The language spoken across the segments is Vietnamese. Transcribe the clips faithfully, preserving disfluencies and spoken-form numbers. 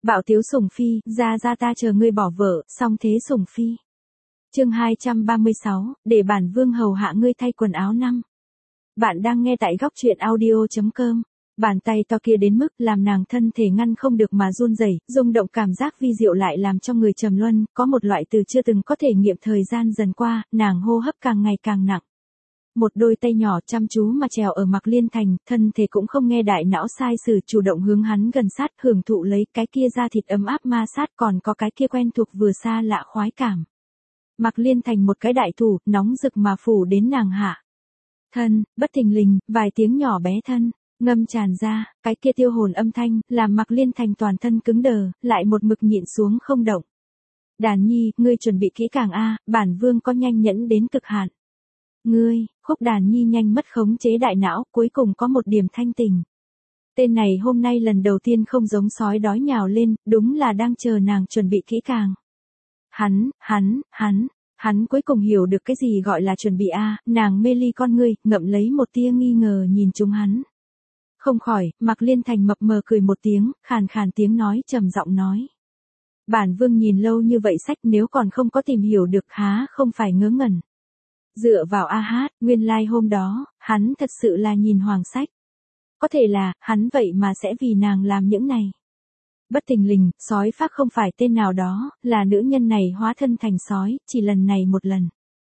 Bạo tiếu sủng phi, ra ra ta chờ ngươi bỏ vợ, xong thế sủng phi. Chương hai trăm ba mươi sáu, để bản vương hầu hạ ngươi thay quần áo năm. Bạn đang nghe tại góc truyện audio chấm com. Bàn tay to kia đến mức làm nàng thân thể ngăn không được mà run rẩy, rung động cảm giác vi diệu lại làm cho người trầm luân, có một loại từ chưa từng có thể nghiệm thời gian dần qua, nàng hô hấp càng ngày càng nặng. Một đôi tay nhỏ chăm chú mà trèo ở Mạc Liên Thành, thân thể cũng không nghe đại não sai sử, chủ động hướng hắn gần sát, hưởng thụ lấy cái kia da thịt ấm áp ma sát, còn có cái kia quen thuộc vừa xa lạ khoái cảm. Mạc Liên Thành một cái đại thủ, nóng rực mà phủ đến nàng hạ. Thân, bất thình lình, vài tiếng nhỏ bé thân, ngâm tràn ra, cái kia tiêu hồn âm thanh, làm Mạc Liên Thành toàn thân cứng đờ, lại một mực nhịn xuống không động. Đàn nhi, ngươi chuẩn bị kỹ càng a, bản vương có nhanh nhẫn đến cực hạn. Ngươi, Khúc Đàn Nhi nhanh mất khống chế đại não, cuối cùng có một điểm thanh tình. Tên này hôm nay lần đầu tiên không giống sói đói nhào lên, đúng là đang chờ nàng chuẩn bị kỹ càng. Hắn, hắn, hắn, hắn cuối cùng hiểu được cái gì gọi là chuẩn bị a, nàng mê ly con ngươi, ngậm lấy một tia nghi ngờ nhìn chúng hắn. Không khỏi, Mạc Liên Thành mập mờ cười một tiếng, khàn khàn tiếng nói trầm giọng nói. Bản vương nhìn lâu như vậy sách nếu còn không có tìm hiểu được há không phải ngớ ngẩn. Dựa vào a hát, nguyên lai like hôm đó, hắn thật sự là nhìn hoàng sách. Có thể là, hắn vậy mà sẽ vì nàng làm những này. Bất thình lình, sói phác không phải tên nào đó, là nữ nhân này hóa thân thành sói, chỉ lần này một lần.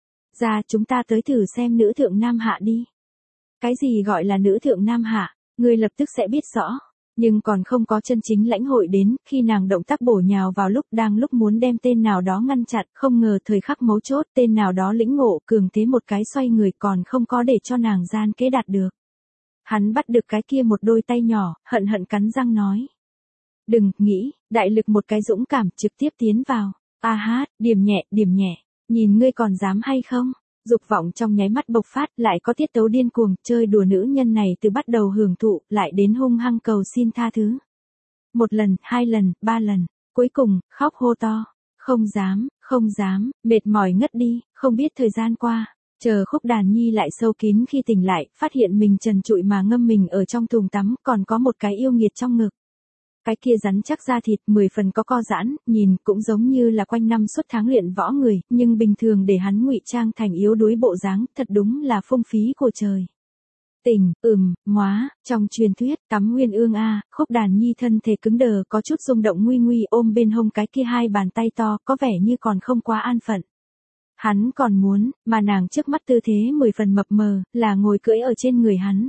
Ra chúng ta tới thử xem nữ thượng nam hạ đi. Cái gì gọi là nữ thượng nam hạ, ngươi lập tức sẽ biết rõ. Nhưng còn không có chân chính lãnh hội đến, khi nàng động tác bổ nhào vào lúc đang lúc muốn đem tên nào đó ngăn chặn, không ngờ thời khắc mấu chốt tên nào đó lĩnh ngộ cường thế một cái xoay người còn không có để cho nàng gian kế đạt được. Hắn bắt được cái kia một đôi tay nhỏ, hận hận cắn răng nói. Đừng, nghĩ, đại lực một cái dũng cảm trực tiếp tiến vào. A hát, điểm nhẹ, điểm nhẹ, nhìn ngươi còn dám hay không? Dục vọng trong nháy mắt bộc phát, lại có tiết tấu điên cuồng, chơi đùa nữ nhân này từ bắt đầu hưởng thụ, lại đến hung hăng cầu xin tha thứ. Một lần, hai lần, ba lần, cuối cùng, khóc hô to. Không dám, không dám, mệt mỏi ngất đi, không biết thời gian qua. Chờ Khúc Đàn Nhi lại sâu kín khi tỉnh lại, phát hiện mình trần trụi mà ngâm mình ở trong thùng tắm, còn có một cái yêu nghiệt trong ngực. Cái kia rắn chắc da thịt, mười phần có co giãn, nhìn cũng giống như là quanh năm suốt tháng luyện võ người, nhưng bình thường để hắn ngụy trang thành yếu đuối bộ dáng, thật đúng là phung phí của trời. Tỉnh, ừm, móa, trong truyền thuyết, cắm nguyên ương a, Khúc Đàn Nhi thân thể cứng đờ, có chút rung động nguy nguy ôm bên hông cái kia hai bàn tay to, có vẻ như còn không quá an phận. Hắn còn muốn, mà nàng trước mắt tư thế mười phần mập mờ, là ngồi cưỡi ở trên người hắn.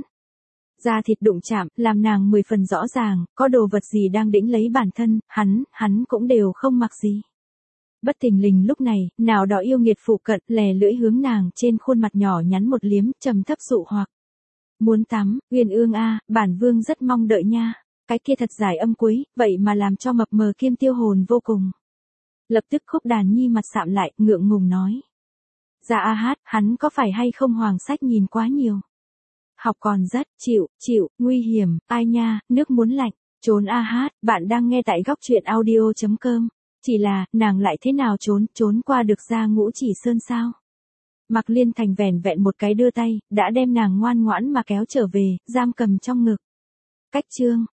Da thịt đụng chạm, làm nàng mười phần rõ ràng, có đồ vật gì đang đĩnh lấy bản thân, hắn, hắn cũng đều không mặc gì. Bất thình lình lúc này, nào đó yêu nghiệt phụ cận, lè lưỡi hướng nàng trên khuôn mặt nhỏ nhắn một liếm, trầm thấp dụ hoặc. Muốn tắm, Uyên Ương a, bản vương rất mong đợi nha. Cái kia thật dài âm cuối, vậy mà làm cho mập mờ kiêm tiêu hồn vô cùng. Lập tức Khúc Đàn Nhi mặt sạm lại, ngượng ngùng nói. Dạ a hát, hắn có phải hay không hoàng sách nhìn quá nhiều. Học còn rất, chịu, chịu, nguy hiểm, ai nha, nước muốn lạnh, trốn a hát, bạn đang nghe tại góc truyện audio chấm com. Chỉ là, nàng lại thế nào trốn, trốn qua được ra Ngũ Chỉ Sơn sao? Mạc Liên Thành vẻn vẹn một cái đưa tay, đã đem nàng ngoan ngoãn mà kéo trở về, giam cầm trong ngực. Cách chương,